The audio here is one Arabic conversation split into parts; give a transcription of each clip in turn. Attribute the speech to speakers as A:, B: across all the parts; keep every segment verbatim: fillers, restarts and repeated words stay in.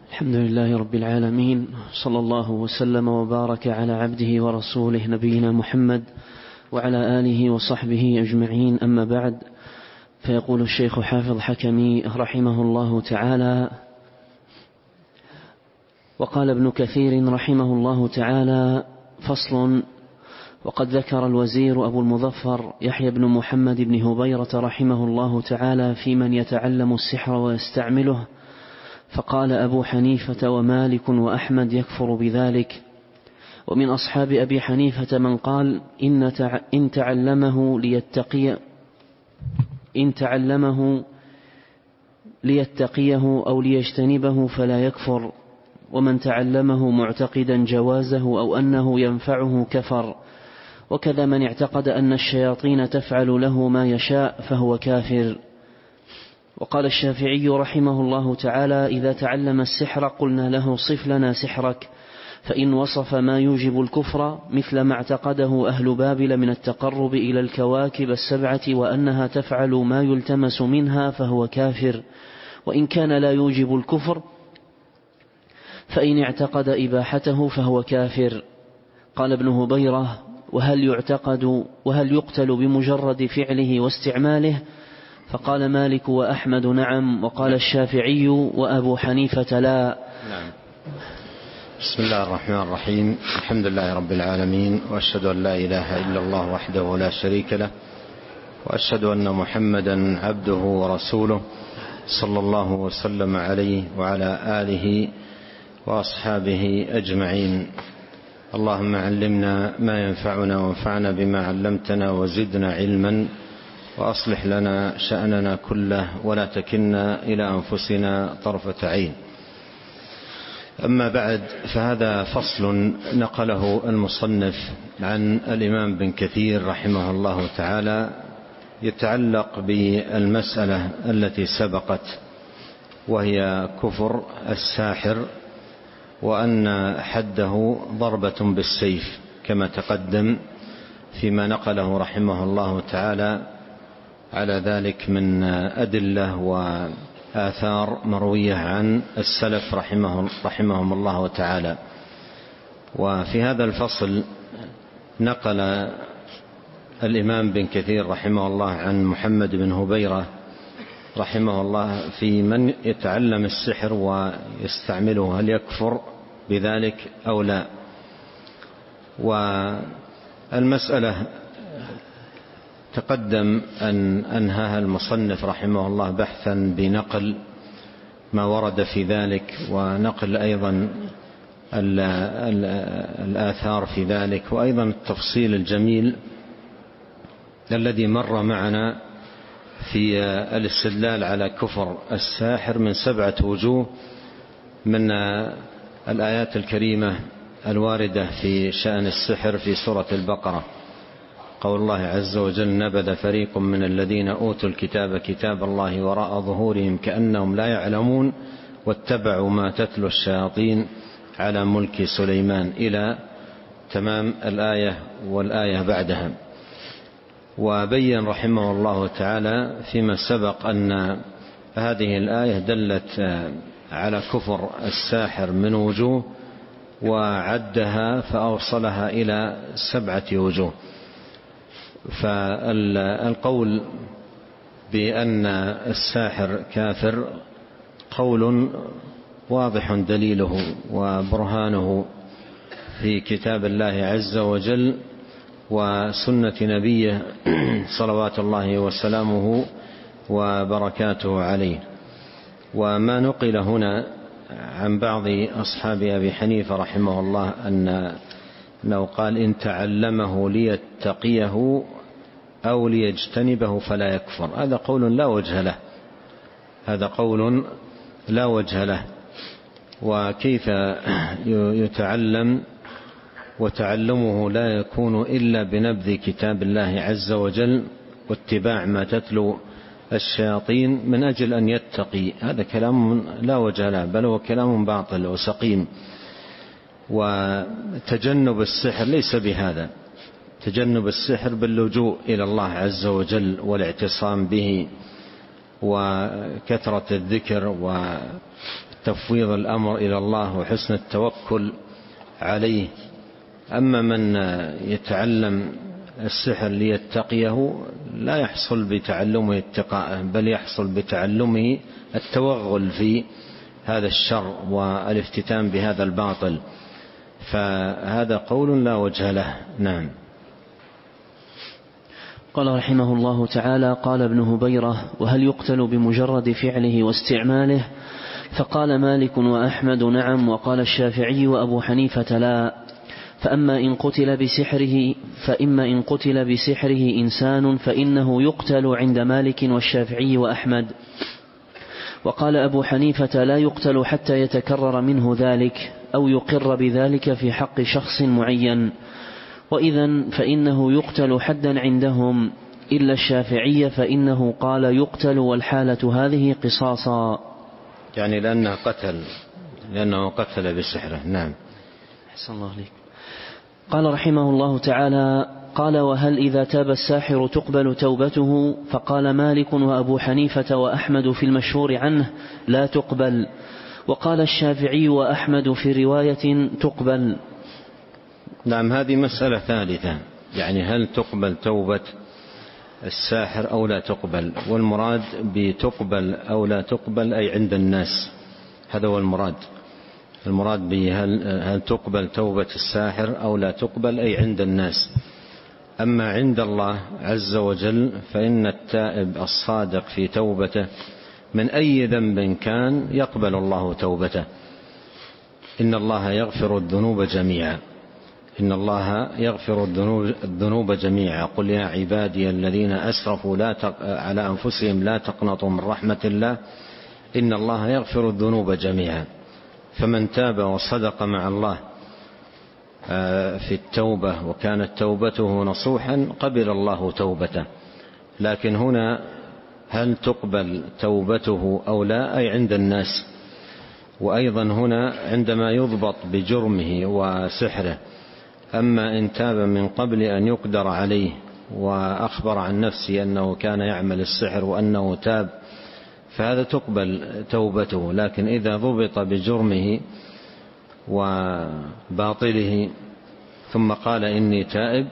A: الحمد لله رب العالمين، صلى الله وسلم وبارك على عبده ورسوله نبينا محمد وعلى آله وصحبه أجمعين، أما بعد. فيقول الشيخ حافظ حكمي رحمه الله تعالى: وقال ابن كثير رحمه الله تعالى: فصل. وقد ذكر الوزير أبو المظفر يحيى بن محمد بن هبيرة رحمه الله تعالى في من يتعلم السحر ويستعمله، فقال أبو حنيفة ومالك وأحمد يكفر بذلك. ومن أصحاب أبي حنيفة من قال إن تعلمه ليتقي إن تعلمه ليتقيه أو ليجتنبه فلا يكفر، ومن تعلمه معتقدا جوازه أو أنه ينفعه كفر، وكذا من اعتقد أن الشياطين تفعل له ما يشاء فهو كافر. وقال الشافعي رحمه الله تعالى: إذا تعلم السحر قلنا له صف لنا سحرك، فإن وصف ما يوجب الكفر مثل ما اعتقده أهل بابل من التقرب إلى الكواكب السبعة وأنها تفعل ما يلتمس منها فهو كافر، وإن كان لا يوجب الكفر فإن اعتقد إباحته فهو كافر. قال ابن هبيرة: وهل يعتقد وهل يقتل بمجرد فعله واستعماله؟ فقال مالك وأحمد نعم، وقال الشافعي وأبو حنيفة لا.
B: نعم. بسم الله الرحمن الرحيم، الحمد لله رب العالمين، وأشهد أن لا إله إلا الله وحده لا شريك له، وأشهد أن محمدا عبده ورسوله صلى الله وسلم عليه وعلى آله وأصحابه أجمعين. اللهم علمنا ما ينفعنا وانفعنا بما علمتنا وزدنا علما، وأصلح لنا شأننا كله ولا تكلنا إلى أنفسنا طرفة عين. أما بعد، فهذا فصل نقله المصنف عن الإمام بن كثير رحمه الله تعالى يتعلق بالمسألة التي سبقت، وهي كفر الساحر، وأن حده ضربة بالسيف كما تقدم فيما نقله رحمه الله تعالى على ذلك من أدلة وآثار مروية عن السلف رحمه رحمهم الله تعالى. وفي هذا الفصل نقل الإمام بن كثير رحمه الله عن محمد بن هبيرة رحمه الله في من يتعلم السحر ويستعمله هل يكفر بذلك أو لا. والمسألة تقدم أن أنهاها المصنف رحمه الله بحثا بنقل ما ورد في ذلك، ونقل أيضا الآثار في ذلك، وأيضا التفصيل الجميل الذي مر معنا في الاستدلال على كفر الساحر من سبعة وجوه من الآيات الكريمة الواردة في شأن السحر في سورة البقرة. قول الله عز وجل: نبذ فريق من الذين أوتوا الكتاب كتاب الله وراء ظهورهم كأنهم لا يعلمون واتبعوا ما تتلو الشياطين على ملك سليمان، إلى تمام الآية والآية بعدها. وبين رحمه الله تعالى فيما سبق أن هذه الآية دلت على كفر الساحر من وجوه، وعدها فأوصلها إلى سبعة وجوه. فالقول بأن الساحر كافر قول واضح دليله وبرهانه في كتاب الله عز وجل وسنة نبيه صلوات الله وسلامه وبركاته عليه. وما نقل هنا عن بعض أصحاب أبي حنيفة رحمه الله أنه قال إن تعلمه ليتقيه أو ليجتنبه فلا يكفر، هذا قول لا وجه له، هذا قول لا وجه له. وكيف يتعلم وتعلمه لا يكون إلا بنبذ كتاب الله عز وجل واتباع ما تتلو الشياطين من أجل أن يتقي؟ هذا كلام لا وجه له، بل هو كلام باطل وسقيم. وتجنب السحر ليس بهذا، تجنب السحر باللجوء إلى الله عز وجل والاعتصام به وكثرة الذكر وتفويض الأمر إلى الله وحسن التوكل عليه. أما من يتعلم السحر ليتقيه لا يحصل بتعلمه اتقاءه، بل يحصل بتعلمه التوغل في هذا الشر والافتتان بهذا الباطل، فهذا قول لا وجه له. نعم.
A: قال رحمه الله تعالى: قال ابن هبيرة: وهل يقتل بمجرد فعله واستعماله؟ فقال مالك وأحمد: نعم. وقال الشافعي وأبو حنيفة: لا. فأما إن قتل بسحره فإما إن قتل بسحره إنسان فإنه يقتل عند مالك والشافعي وأحمد. وقال أبو حنيفة: لا يقتل حتى يتكرر منه ذلك أو يقر بذلك في حق شخص معين، وإذن فإنه يقتل حدا عندهم، إلا الشافعي فإنه قال يقتل والحالة هذه قصاصا،
B: يعني لأنه قتل لأنه قتل بسحره. نعم.
A: أحسن الله عليك. قال رحمه الله تعالى: قال: وهل إذا تاب الساحر تقبل توبته؟ فقال مالك وأبو حنيفة وأحمد في المشهور عنه: لا تقبل. وقال الشافعي وأحمد في رواية: تقبل.
B: نعم. هذه مسألة ثالثة، يعني هل تقبل توبة الساحر أو لا تقبل؟ والمراد بتقبل أو لا تقبل أي عند الناس، هذا هو المراد. المراد به هل, هل تقبل توبة الساحر أو لا تقبل أي عند الناس. أما عند الله عز وجل فإن التائب الصادق في توبته من أي ذنب كان يقبل الله توبته. إن الله يغفر الذنوب جميعا إن الله يغفر الذنوب جميعا قل يا عبادي الذين أسرفوا لا تق... على أنفسهم لا تقنطوا من رحمة الله إن الله يغفر الذنوب جميعا. فمن تاب وصدق مع الله في التوبة وكانت توبته نصوحا قبل الله توبته. لكن هنا هل تقبل توبته أو لا أي عند الناس. وأيضا هنا عندما يضبط بجرمه وسحره. أما إن تاب من قبل أن يقدر عليه وأخبر عن نفسه أنه كان يعمل السحر وأنه تاب فهذا تقبل توبته. لكن إذا ضبط بجرمه وباطله ثم قال إني تائب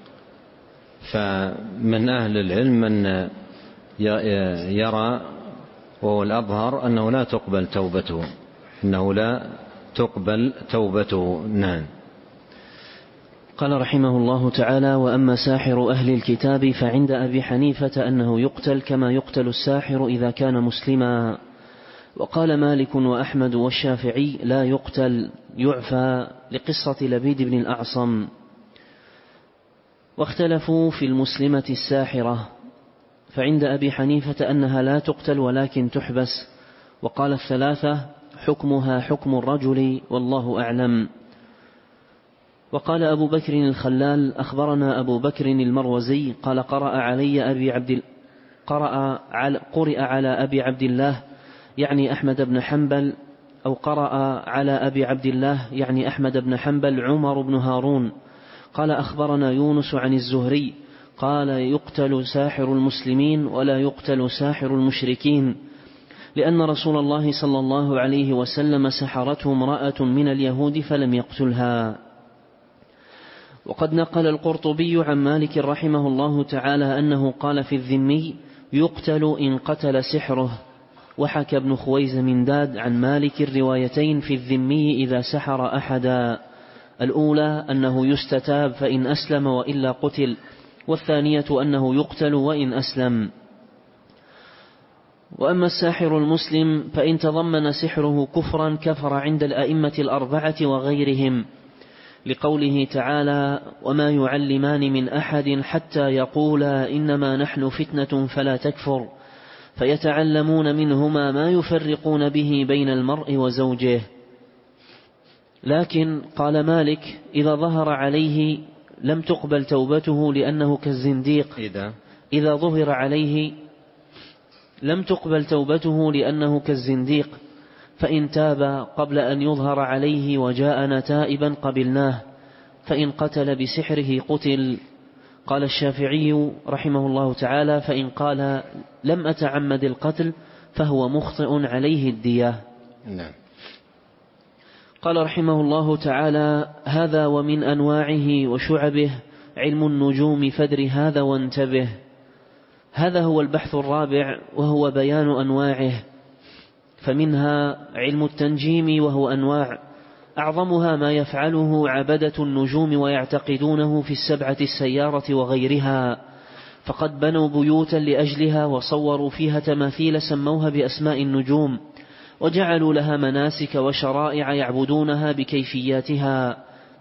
B: فمن أهل العلم من يرى وهو الأظهر أنه لا تقبل توبته إنه لا تقبل توبته. نعم.
A: قال رحمه الله تعالى: وأما ساحر أهل الكتاب فعند أبي حنيفة أنه يقتل كما يقتل الساحر إذا كان مسلما. وقال مالك وأحمد والشافعي: لا يقتل، يعفى، لقصة لبيد بن الأعصم. واختلفوا في المسلمة الساحرة، فعند أبي حنيفة أنها لا تقتل ولكن تحبس. وقال الثلاثة: حكمها حكم الرجل والله أعلم. وقال أبو بكر الخلال: أخبرنا أبو بكر المروزي قال: قرأ علي أبي عبد قرأ على قرئ على أبي عبد الله يعني أحمد بن حنبل، أو قرأ على أبي عبد الله يعني أحمد بن حنبل عمر بن هارون قال: أخبرنا يونس عن الزهري قال: يقتل ساحر المسلمين ولا يقتل ساحر المشركين، لأن رسول الله صلى الله عليه وسلم سحرته امرأة من اليهود فلم يقتلها. وقد نقل القرطبي عن مالك رحمه الله تعالى أنه قال في الذمي: يقتل إن قتل سحره. وحكى ابن خويزمنداد عن مالك الروايتين في الذمي إذا سحر أحدا، الأولى أنه يستتاب فإن أسلم وإلا قتل، والثانية أنه يقتل وإن أسلم. وأما الساحر المسلم فإن تضمن سحره كفرا كفر عند الأئمة الأربعة وغيرهم، لقوله تعالى: وما يعلمان من أحد حتى يقولا إنما نحن فتنة فلا تكفر، فيتعلمون منهما ما يفرقون به بين المرء وزوجه. لكن قال مالك: إذا ظهر عليه لم تقبل توبته لأنه كالزنديق.
B: إذا,
A: إذا ظهر عليه لم تقبل توبته لأنه كالزنديق، فإن تاب قبل أن يظهر عليه وجاءنا تائبا قبلناه، فإن قتل بسحره قتل. قال الشافعي رحمه الله تعالى: فإن قال لم أتعمد القتل فهو مخطئ عليه الدية.
B: نعم.
A: قال رحمه الله تعالى: هذا ومن أنواعه وشعبه علم النجوم فادر هذا وانتبه. هذا هو البحث الرابع، وهو بيان أنواعه. فمنها علم التنجيم، وهو أنواع أعظمها ما يفعله عبدة النجوم ويعتقدونه في السبعة السيارة وغيرها، فقد بنوا بيوتا لأجلها وصوروا فيها تماثيل سموها بأسماء النجوم، وجعلوا لها مناسك وشرائع يعبدونها بكيفياتها،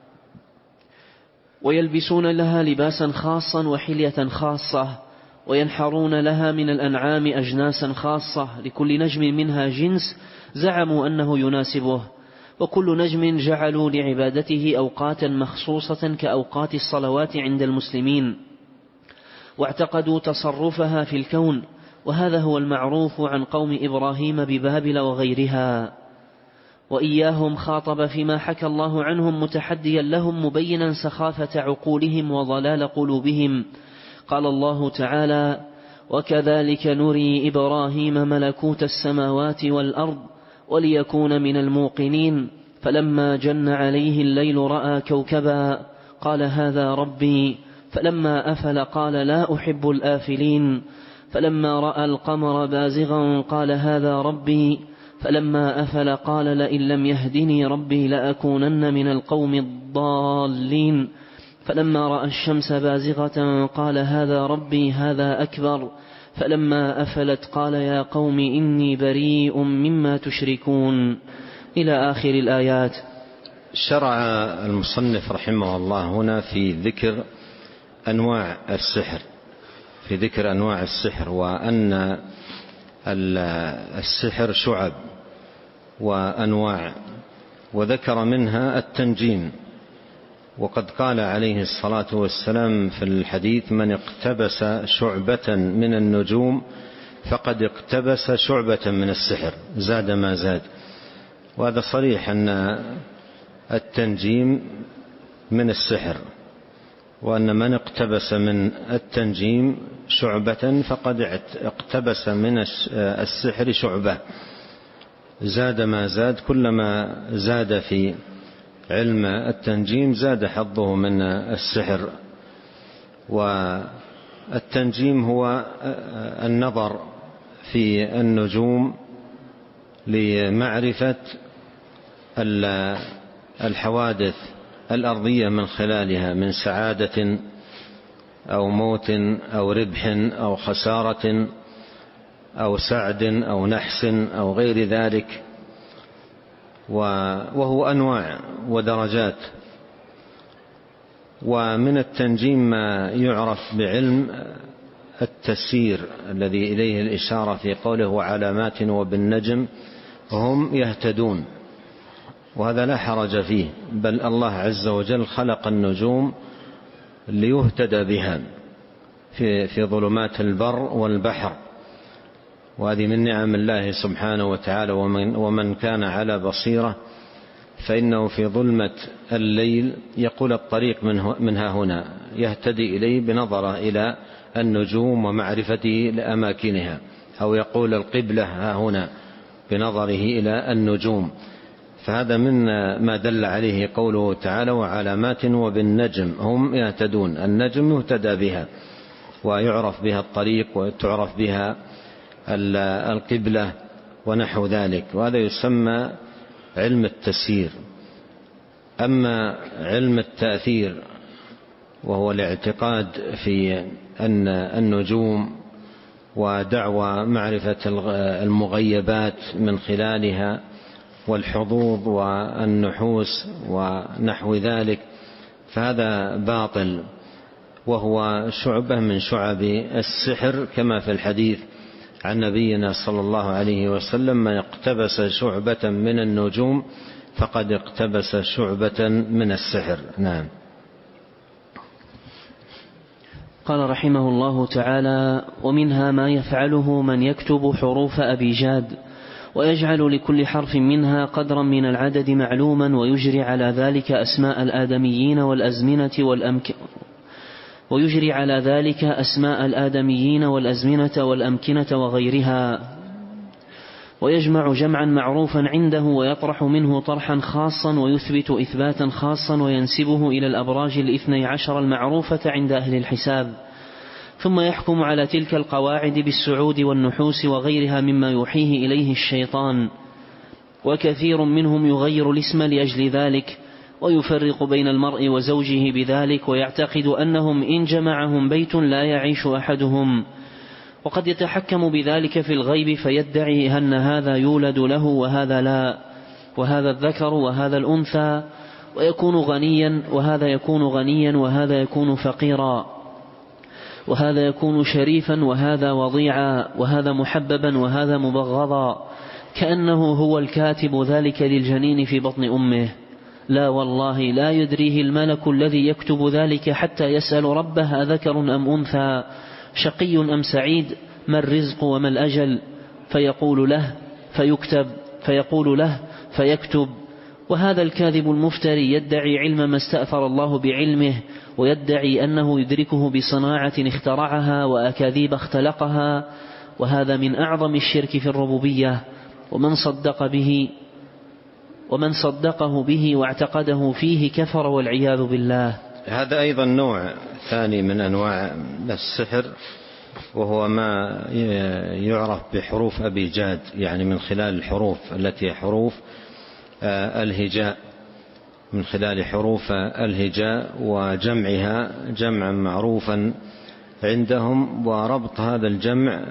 A: ويلبسون لها لباسا خاصا وحلية خاصة، وينحرون لها من الأنعام أجناسا خاصة، لكل نجم منها جنس زعموا أنه يناسبه، وكل نجم جعلوا لعبادته أوقاتا مخصوصة كأوقات الصلوات عند المسلمين، واعتقدوا تصرفها في الكون. وهذا هو المعروف عن قوم إبراهيم ببابل وغيرها. وإياهم خاطب فيما حكى الله عنهم متحديا لهم مبينا سخافة عقولهم وضلال قلوبهم. قال الله تعالى: وكذلك نري إبراهيم ملكوت السماوات والأرض وليكون من الموقنين، فلما جن عليه الليل رأى كوكبا قال هذا ربي، فلما أفل قال لا أحب الآفلين، فلما رأى القمر بازغا قال هذا ربي، فلما أفل قال لئن لم يهدني ربي لأكونن من القوم الضالين، فلما رأى الشمس بازغة قال هذا ربي هذا أكبر، فلما أفلت قال يا قوم إني بريء مما تشركون، إلى آخر الآيات.
B: شرع المصنف رحمه الله هنا في ذكر أنواع السحر، في ذكر أنواع السحر، وأن السحر شعب وأنواع، وذكر منها التنجيم. وقد قال عليه الصلاة والسلام في الحديث: من اقتبس شعبة من النجوم فقد اقتبس شعبة من السحر زاد ما زاد. وهذا صريح أن التنجيم من السحر، وأن من اقتبس من التنجيم شعبة فقد اقتبس من السحر شعبة زاد ما زاد. كلما زاد في علم التنجيم زاد حظه من السحر. والتنجيم هو النظر في النجوم لمعرفة الحوادث الأرضية من خلالها، من سعادة أو موت أو ربح أو خسارة أو سعد أو نحس أو غير ذلك. وهو أنواع ودرجات. ومن التنجيم ما يعرف بعلم التسير الذي إليه الإشارة في قوله وعلامات وبالنجم هم يهتدون، وهذا لا حرج فيه، بل الله عز وجل خلق النجوم ليهتدى بها في في ظلمات البر والبحر، وهذه من نعم الله سبحانه وتعالى. ومن, ومن كان على بصيرة فإنه في ظلمة الليل يقول الطريق منها هنا، يهتدي إليه بنظره إلى النجوم ومعرفته لأماكنها، أو يقول القبلة ها هنا بنظره إلى النجوم. فهذا من ما دل عليه قوله تعالى وعلامات وبالنجم هم يهتدون. النجم يهتدى بها ويعرف بها الطريق وتعرف بها القبلة ونحو ذلك، وهذا يسمى علم التسيير. أما علم التأثير وهو الاعتقاد في أن النجوم ودعوى معرفة المغيبات من خلالها والحظوظ والنحوس ونحو ذلك، فهذا باطل، وهو شعبة من شعب السحر، كما في الحديث عن نبينا صلى الله عليه وسلم من اقتبس شعبة من النجوم فقد اقتبس شعبة من السحر. نعم.
A: قال رحمه الله تعالى: ومنها ما يفعله من يكتب حروف أبيجاد ويجعل لكل حرف منها قدرا من العدد معلوما، ويجري على ذلك أسماء الآدميين والأزمنة والأمك ويجري على ذلك أسماء الآدميين والأزمنة والأمكنة وغيرها، ويجمع جمعا معروفا عنده ويطرح منه طرحا خاصا ويثبت إثباتا خاصا وينسبه إلى الأبراج الاثني عشر المعروفة عند أهل الحساب، ثم يحكم على تلك القواعد بالسعود والنحوس وغيرها مما يوحيه إليه الشيطان، وكثير منهم يغير الاسم لأجل ذلك، ويفرق بين المرء وزوجه بذلك، ويعتقد أنهم إن جمعهم بيت لا يعيش أحدهم، وقد يتحكم بذلك في الغيب فيدعي أن هذا يولد له وهذا لا، وهذا الذكر وهذا الأنثى، ويكون غنيا وهذا يكون غنيا وهذا يكون فقيرا، وهذا يكون شريفا وهذا وضيعا، وهذا محببا وهذا مبغضا، كأنه هو الكاتب ذلك للجنين في بطن أمه. لا والله لا يدريه الملك الذي يكتب ذلك حتى يسأل ربه أذكر أم أنثى، شقي أم سعيد، ما الرزق وما الأجل، فيقول له فيكتب فيقول له فيكتب. وهذا الكاذب المفتري يدعي علم ما استأثر الله بعلمه، ويدعي أنه يدركه بصناعة اخترعها وأكاذيب اختلقها، وهذا من أعظم الشرك في الربوبية، ومن صدق به ومن صدقه به واعتقده فيه كفر والعياذ بالله.
B: هذا أيضا نوع ثاني من أنواع السحر، وهو ما يعرف بحروف أبيجاد، يعني من خلال الحروف التي حروف الهجاء، من خلال حروف الهجاء وجمعها جمعا معروفا عندهم، وربط هذا الجمع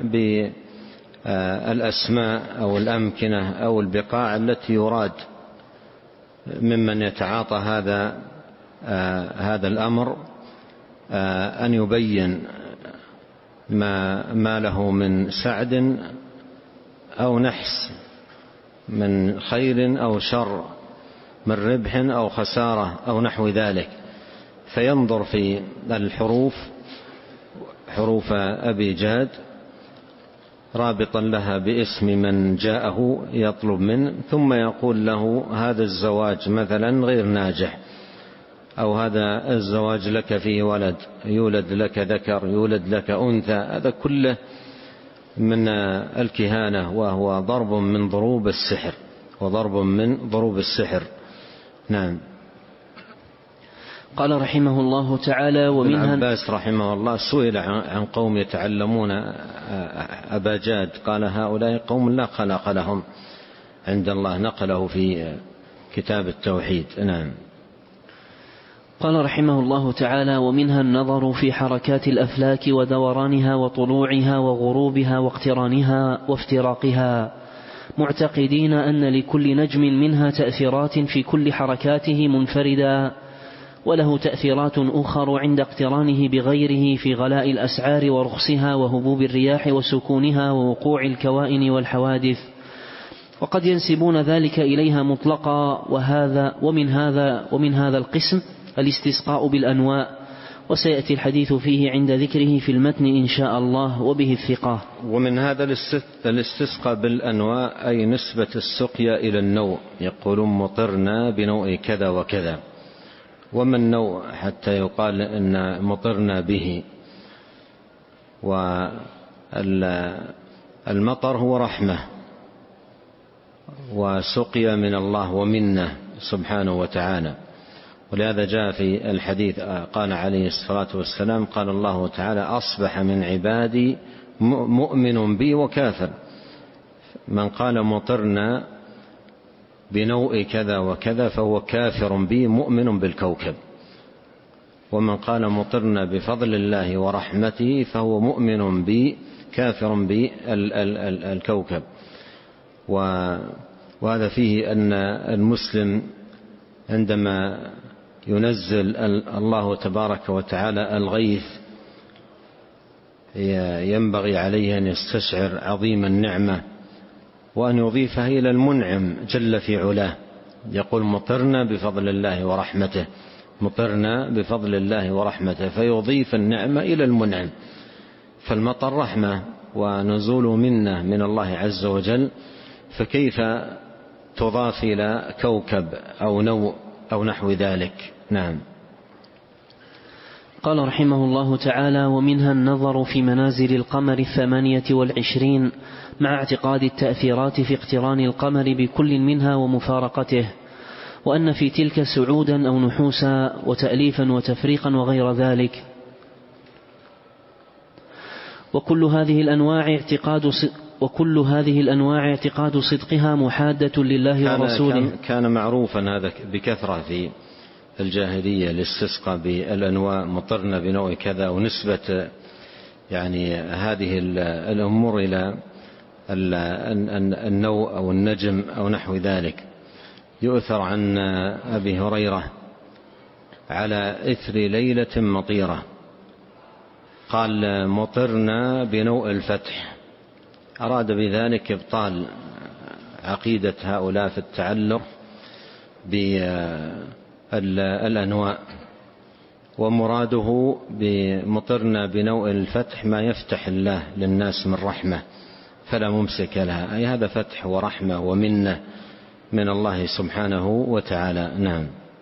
B: بالأسماء أو الأمكنة أو البقاع التي يراد ممن يتعاطى هذا هذا الأمر أن يبين ما, ما له من سعد أو نحس، من خير أو شر، من ربح أو خسارة أو نحو ذلك، فينظر في الحروف حروف أبيجاد رابطا لها باسم من جاءه يطلب منه، ثم يقول له هذا الزواج مثلا غير ناجح، أو هذا الزواج لك فيه ولد، يولد لك ذكر، يولد لك أنثى. هذا كله من الكهانة، وهو ضرب من ضروب السحر وضرب من ضروب السحر. نعم.
A: قال رحمه الله تعالى: ومنها
B: ابن عباس رحمه الله سئل عن قوم يتعلمون أباجاد، قال هؤلاء قوم لا خلق لهم عند الله، نقله في كتاب التوحيد. نعم.
A: قال رحمه الله تعالى: ومنها النظر في حركات الأفلاك ودورانها وطلوعها وغروبها واقترانها وافتراقها، معتقدين أن لكل نجم منها تأثيرات في كل حركاته منفردا، وله تأثيرات أخر عند اقترانه بغيره في غلاء الأسعار ورخصها وهبوب الرياح وسكونها ووقوع الكوائن والحوادث، وقد ينسبون ذلك إليها مطلقا. وهذا ومن هذا ومن هذا القسم الاستسقاء بالأنواء، وسيأتي الحديث فيه عند ذكره في المتن إن شاء الله، وبه الثقة.
B: ومن هذا الاستسقاء بالأنواء أي نسبة السقيا إلى النوع، يقولون مطرنا بنوع كذا وكذا. وما النوع حتى يقال إن مطرنا به؟ والمطر هو رحمة وسقيا من الله ومنه سبحانه وتعالى، ولهذا جاء في الحديث قال عليه الصلاة والسلام: قال الله تعالى: أصبح من عبادي مؤمن بي وكافر. من قال مطرنا بنوء كذا وكذا فهو كافر بي مؤمن بالكوكب، ومن قال مطرنا بفضل الله ورحمته فهو مؤمن بي كافر بالكوكب. وهذا فيه أن المسلم عندما ينزل الله تبارك وتعالى الغيث ينبغي عليه أن يستشعر عظيم النعمة، وأن يضيفها إلى المنعم جل في علاه. يقول مطرنا بفضل الله ورحمته، مطرنا بفضل الله ورحمته، فيضيف النعمة إلى المنعم. فالمطر رحمة ونزول منه من الله عز وجل، فكيف تضاف إلى كوكب أو نوع أو نحو ذلك؟ نعم.
A: قال رحمه الله تعالى: ومنها النظر في منازل القمر الثمانية والعشرين مع اعتقاد التأثيرات في اقتران القمر بكل منها ومفارقته، وأن في تلك سعودا أو نحوسا وتأليفا وتفريقا وغير ذلك. وكل هذه الأنواع اعتقاد وكل هذه الأنواع اعتقاد صدقها محادة لله
B: كان
A: ورسوله.
B: كان معروفا هذا بكثرة في الجاهلية الاستسقاء بالأنواع، مطرنا بنوع كذا، ونسبة يعني هذه الأمور إلى النوع أو النجم أو نحو ذلك. يؤثر عن أبي هريرة على إثر ليلة مطيرة قال: مطرنا بنوء الفتح. أراد بذلك إبطال عقيدة هؤلاء في التعلق بالأنواع، ومراده بمطرنا بنوء الفتح ما يفتح الله للناس من رحمة فلا ممسك لها، أي هذا فتح ورحمة ومنة من الله سبحانه وتعالى. نعم.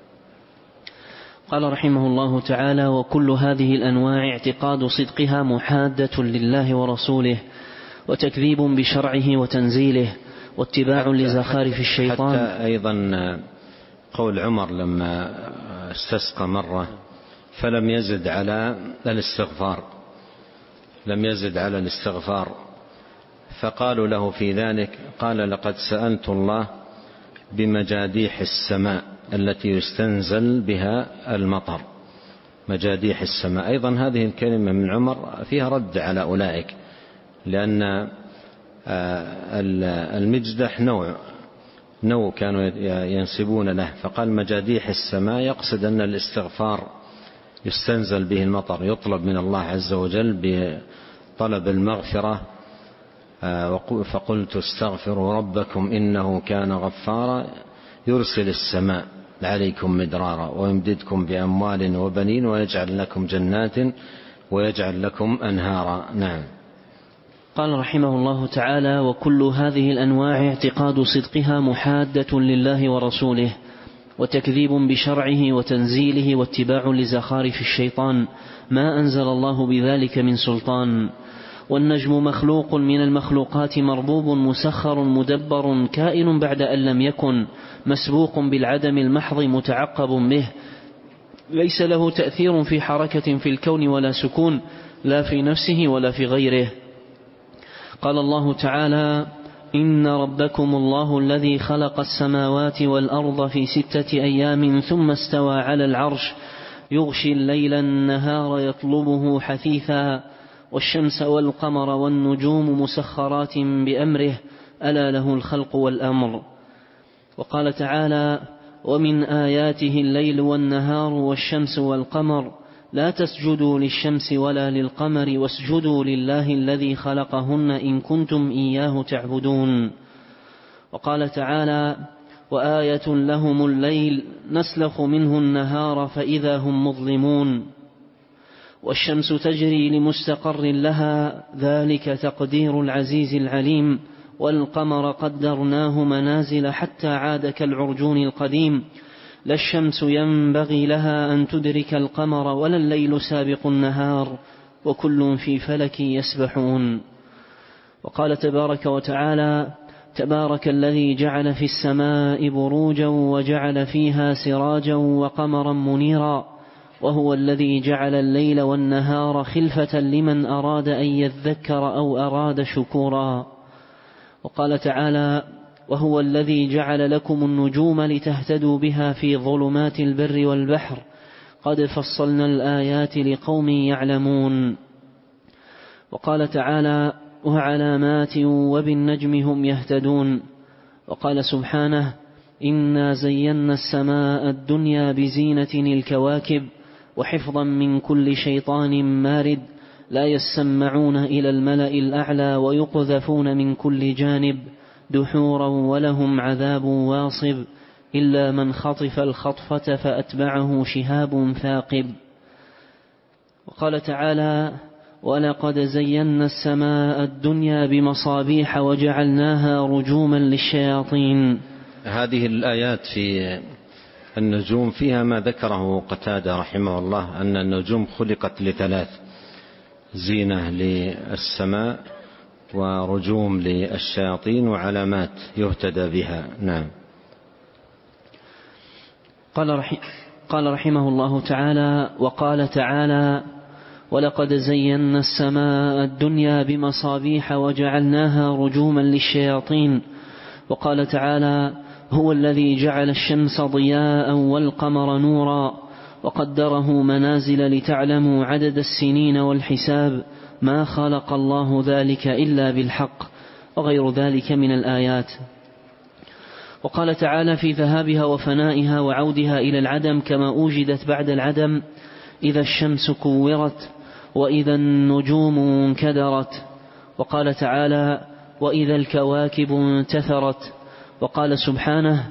A: قال رحمه الله تعالى: وكل هذه الأنواع اعتقاد صدقها محادة لله ورسوله، وتكذيب بشرعه وتنزيله، واتباع لزخارف الشيطان.
B: حتى أيضا قول عمر لما استسقى مرة فلم يزد على الاستغفار لم يزد على الاستغفار فقالوا له في ذلك، قال: لقد سألت الله بمجاديح السماء التي يستنزل بها المطر. مجاديح السماء. أيضا هذه الكلمة من عمر فيها رد على أولئك، لأن المجدح نوع نوع كانوا ينسبون له، فقال مجاديح السماء، يقصد أن الاستغفار يستنزل به المطر، يطلب من الله عز وجل بطلب المغفرة. فقلت استغفروا ربكم إنه كان غفارا يرسل السماء عليكم مدرارا ويمددكم بأموال وبنين ويجعل لكم جنات ويجعل لكم أنهارا. نعم.
A: قال رحمه الله تعالى: وكل هذه الأنواع اعتقاد صدقها محادة لله ورسوله، وتكذيب بشرعه وتنزيله، واتباع لزخارف الشيطان ما أنزل الله بذلك من سلطان. والنجم مخلوق من المخلوقات مربوب مسخر مدبر كائن بعد أن لم يكن، مسبوق بالعدم المحض متعقب به، ليس له تأثير في حركة في الكون ولا سكون، لا في نفسه ولا في غيره. قال الله تعالى: إن ربكم الله الذي خلق السماوات والأرض في ستة أيام ثم استوى على العرش يغشي الليل النهار يطلبه حثيثا والشمس والقمر والنجوم مسخرات بأمره ألا له الخلق والأمر. وقال تعالى: ومن آياته الليل والنهار والشمس والقمر لا تسجدوا للشمس ولا للقمر واسجدوا لله الذي خلقهن إن كنتم إياه تعبدون. وقال تعالى: وآية لهم الليل نسلخ منه النهار فإذا هم مظلمون. والشمس تجري لمستقر لها ذلك تقدير العزيز العليم. والقمر قدرناه منازل حتى عاد كالعرجون القديم. لا الشمس ينبغي لها أن تدرك القمر ولا الليل سابق النهار وكل في فلك يسبحون. وقال تبارك وتعالى: تبارك الذي جعل في السماء بروجا وجعل فيها سراجا وقمرا منيرا وهو الذي جعل الليل والنهار خلفة لمن أراد أن يذكر أو أراد شكورا. وقال تعالى: وهو الذي جعل لكم النجوم لتهتدوا بها في ظلمات البر والبحر قد فصلنا الآيات لقوم يعلمون. وقال تعالى: وعلامات وبالنجم هم يهتدون. وقال سبحانه: إنا زينا السماء الدنيا بزينة الكواكب وحفظا من كل شيطان مارد لا يسمعون إلى الملأ الأعلى ويقذفون من كل جانب دحورا ولهم عذاب واصب إلا من خطف الخطفة فأتبعه شهاب ثاقب. وقال تعالى: ولقد زينا السماء الدنيا بمصابيح وجعلناها رجوما للشياطين.
B: هذه الآيات في النجوم فيها ما ذكره قتادة رحمه الله، أن النجوم خلقت لثلاث: زينة للسماء، ورجوم للشياطين، وعلامات يهتدى بها. نعم.
A: قال, رحي قال رحمه الله تعالى: وقال تعالى: ولقد زينا السماء الدنيا بمصابيح وجعلناها رجوما للشياطين. وقال تعالى: هو الذي جعل الشمس ضياء والقمر نورا وقدره منازل لتعلموا عدد السنين والحساب ما خلق الله ذلك إلا بالحق، وغير ذلك من الآيات. وقال تعالى في ذهابها وفنائها وعودها إلى العدم كما أوجدت بعد العدم: إذا الشمس كورت وإذا النجوم انكدرت. وقال تعالى: وإذا الكواكب انتثرت. وقال سبحانه: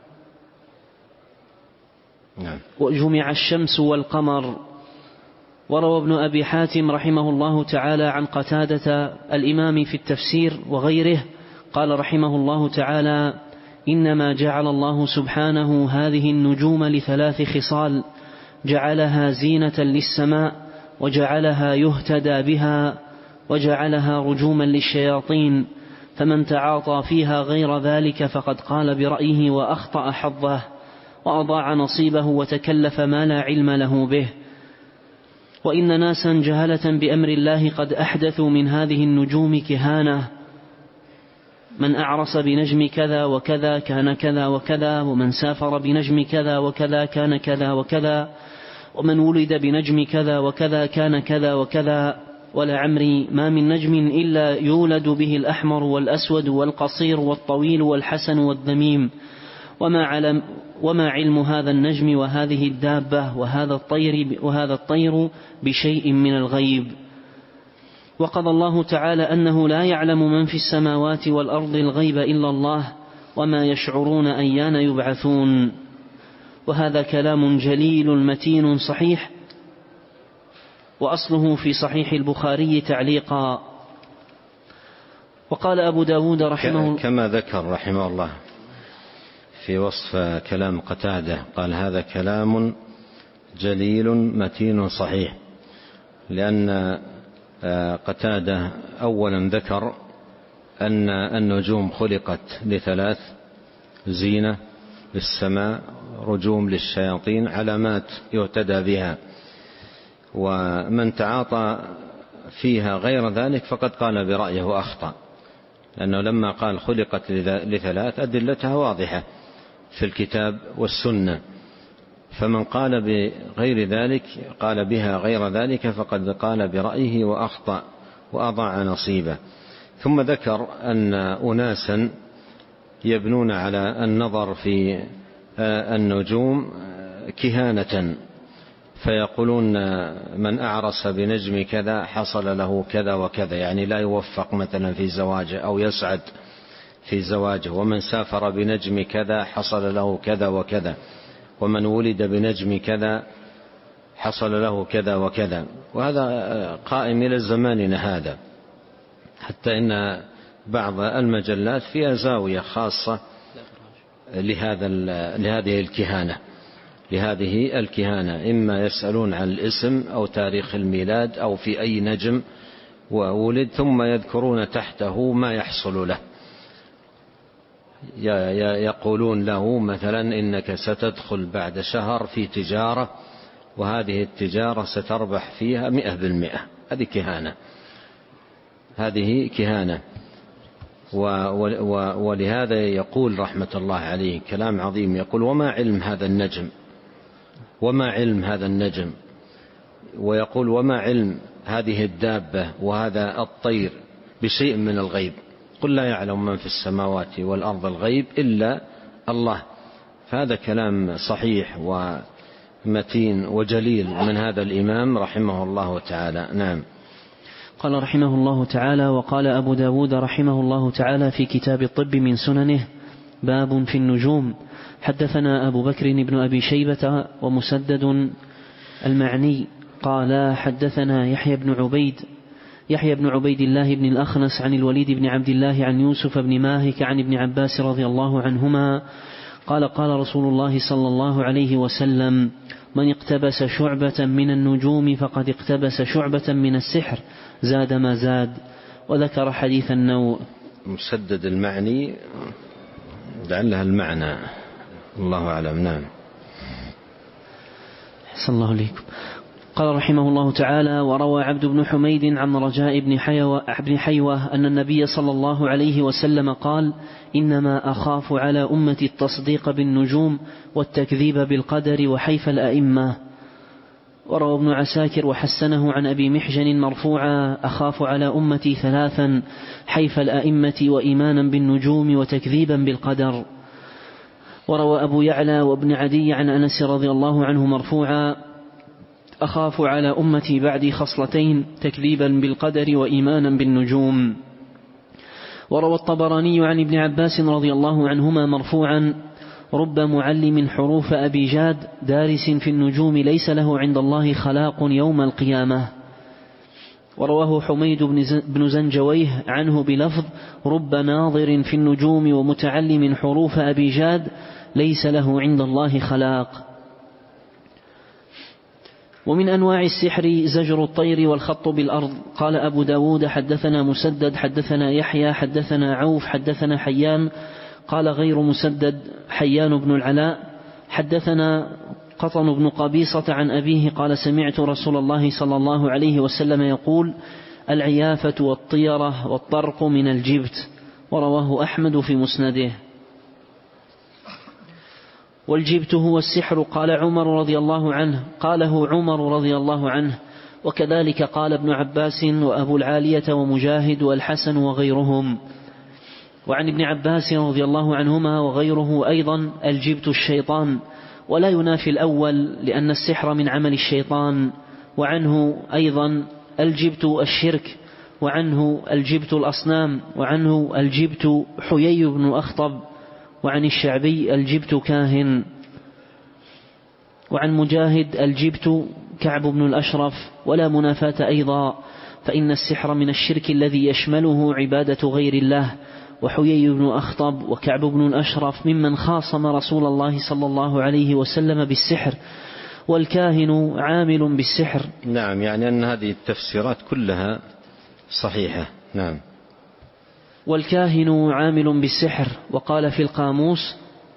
A: وجمع الشمس والقمر. وروى ابن أبي حاتم رحمه الله تعالى عن قتادة الإمام في التفسير وغيره قال رحمه الله تعالى: إنما جعل الله سبحانه هذه النجوم لثلاث خصال: جعلها زينة للسماء، وجعلها يهتدى بها، وجعلها رجوما للشياطين، فمن تعاطى فيها غير ذلك فقد قال برأيه وأخطأ حظه وأضاع نصيبه وتكلف ما لا علم له به. وإن ناسا جهلة بأمر الله قد أحدثوا من هذه النجوم كهانة: من أعرس بنجم كذا وكذا كان كذا وكذا، ومن سافر بنجم كذا وكذا كان كذا وكذا، ومن ولد بنجم كذا وكذا كان كذا وكذا، ولعمري ما من نجم إلا يولد به الأحمر والأسود والقصير والطويل والحسن والذميم، وما علم وما علم هذا النجم وهذه الدابة وهذا الطير وهذا الطير بشيء من الغيب. وقضى الله تعالى أنه لا يعلم من في السماوات والأرض الغيب إلا الله، وما يشعرون أيان يبعثون. وهذا كلام جليل متين صحيح، وأصله في صحيح البخاري تعليقا. وقال أبو داود رحمه الله
B: كما ذكر رحمه الله في وصف كلام قتادة، قال: هذا كلام جليل متين صحيح، لأن قتادة أولا ذكر أن النجوم خلقت لثلاث: زينة للسماء، رجوم للشياطين، علامات يهتدى بها، ومن تعاطى فيها غير ذلك فقد قال برأيه وأخطأ، لأنه لما قال خلقت لثلاث أدلتها واضحة في الكتاب والسنة، فمن قال بغير ذلك قال بها غير ذلك فقد قال برأيه وأخطأ وأضاع نصيبه. ثم ذكر أن أناسا يبنون على النظر في النجوم كهانة، فيقولون من أعرس بنجم كذا حصل له كذا وكذا، يعني لا يوفق مثلا في زواجه أو يسعد في زواجه، ومن سافر بنجم كذا حصل له كذا وكذا، ومن ولد بنجم كذا حصل له كذا وكذا. وهذا قائم إلى زماننا هذا، حتى إن بعض المجلات فيها زاوية خاصة لهذا لهذه الكهانة لهذه الكهانة إما يسألون عن الاسم أو تاريخ الميلاد أو في أي نجم وولد، ثم يذكرون تحته ما يحصل له، يقولون له مثلا إنك ستدخل بعد شهر في تجارة، وهذه التجارة ستربح فيها مئة بالمئة. هذه كهانة هذه كهانة ولهذا يقول رحمة الله عليه كلام عظيم، يقول: وما علم هذا النجم وما علم هذا النجم ويقول: وما علم هذه الدابة وهذا الطير بشيء من الغيب، قل لا يعلم من في السماوات والأرض الغيب إلا الله. فهذا كلام صحيح ومتين وجليل من هذا الإمام رحمه الله تعالى. نعم.
A: قال رحمه الله تعالى: وقال أبو داود رحمه الله تعالى في كتاب الطب من سننه: باب في النجوم. حدثنا أبو بكر بن أبي شيبة ومسدد المعني قال حدثنا يحيى بن عبيد يحيى بن عبيد الله بن الأخنس عن الوليد بن عبد الله عن يوسف بن ماهك عن ابن عباس رضي الله عنهما قال قال رسول الله صلى الله عليه وسلم: من اقتبس شعبة من النجوم فقد اقتبس شعبة من السحر زاد ما زاد. وذكر حديث النوء.
B: مسدد المعني لعلها المعنى، الله أعلم. نعم.
A: أحسن الله عليكم. قال رحمه الله تعالى: وروى عبد بن حميد عن رجاء بن حيوة, بن حيوة أن النبي صلى الله عليه وسلم قال: إنما أخاف على أمتي التصديق بالنجوم والتكذيب بالقدر وحيف الأئمة. وروى ابن عساكر وحسنه عن أبي محجن مرفوعا: أخاف على أمتي ثلاثا: حيف الأئمة وإيمانا بالنجوم وتكذيبا بالقدر. وروى أبو يعلى وابن عدي عن أنس رضي الله عنه مرفوعا: أخاف على أمتي بعدي خصلتين: تكذيبا بالقدر وإيمانا بالنجوم. وروى الطبراني عن ابن عباس رضي الله عنهما مرفوعا: رب معلم حروف أبي جاد دارس في النجوم ليس له عند الله خلاق يوم القيامة. ورواه حميد بن زنجويه عنه بلفظ: رب ناظر في النجوم ومتعلم حروف أبي جاد ليس له عند الله خلاق. ومن أنواع السحر زجر الطير والخط بالأرض. قال أبو داود: حدثنا مسدد حدثنا يحيى حدثنا عوف حدثنا حيان، قال غير مسدد حيان بن العلاء حدثنا قطن بن قبيصة عن أبيه قال: سمعت رسول الله صلى الله عليه وسلم يقول: العيافة والطيرة والطرق من الجبت. ورواه أحمد في مسنده. والجبت هو السحر. قال عمر رضي الله عنه قاله عمر رضي الله عنه وكذلك قال ابن عباس وأبو العالية ومجاهد والحسن وغيرهم. وعن ابن عباس رضي الله عنهما وغيره أيضا: الجبت الشيطان، ولا ينافي الأول لأن السحر من عمل الشيطان. وعنه أيضا: الجبت الشرك، وعنه الجبت الأصنام، وعنه الجبت حيي بن أخطب، وعن الشعبي: الجبت كاهن. وعن مجاهد: الجبت كعب بن الأشرف. ولا منافاة أيضا، فإن السحر من الشرك الذي يشمله عبادة غير الله. وحيي بن أخطب وكعب بن الأشرف ممن خاصم رسول الله صلى الله عليه وسلم بالسحر، والكاهن عامل بالسحر.
B: نعم، يعني أن هذه التفسيرات كلها صحيحة. نعم.
A: والكاهن عامل بالسحر. وقال في القاموس: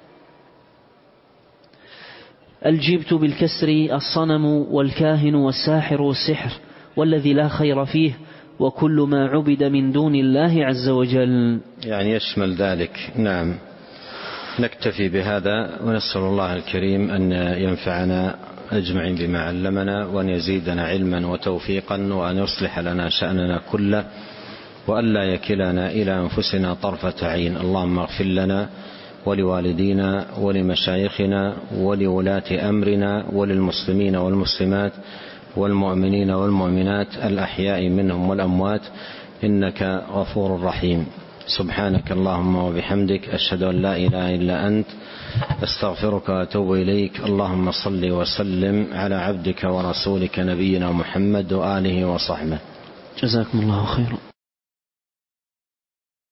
A: الجبت بالكسر الصنم، والكاهن والساحر والسحر، والذي لا خير فيه، وكل ما عبد من دون الله عز وجل.
B: يعني يشمل ذلك. نعم. نكتفي بهذا، ونسأل الله الكريم أن ينفعنا أجمعين بما علمنا، وأن يزيدنا علما وتوفيقا، وأن يصلح لنا شأننا كله، وأن لا يكلنا إلى أنفسنا طرفة عين. اللهم اغفر لنا ولوالدينا ولمشايخنا ولولاة أمرنا وللمسلمين والمسلمات والمؤمنين والمؤمنات الأحياء منهم والأموات، إنك غفور رحيم. سبحانك اللهم وبحمدك، أشهد أن لا إله إلا أنت، أستغفرك وأتوب إليك. اللهم صل وسلم على عبدك ورسولك نبينا محمد وآله وصحبه.
A: جزاكم الله خيرا.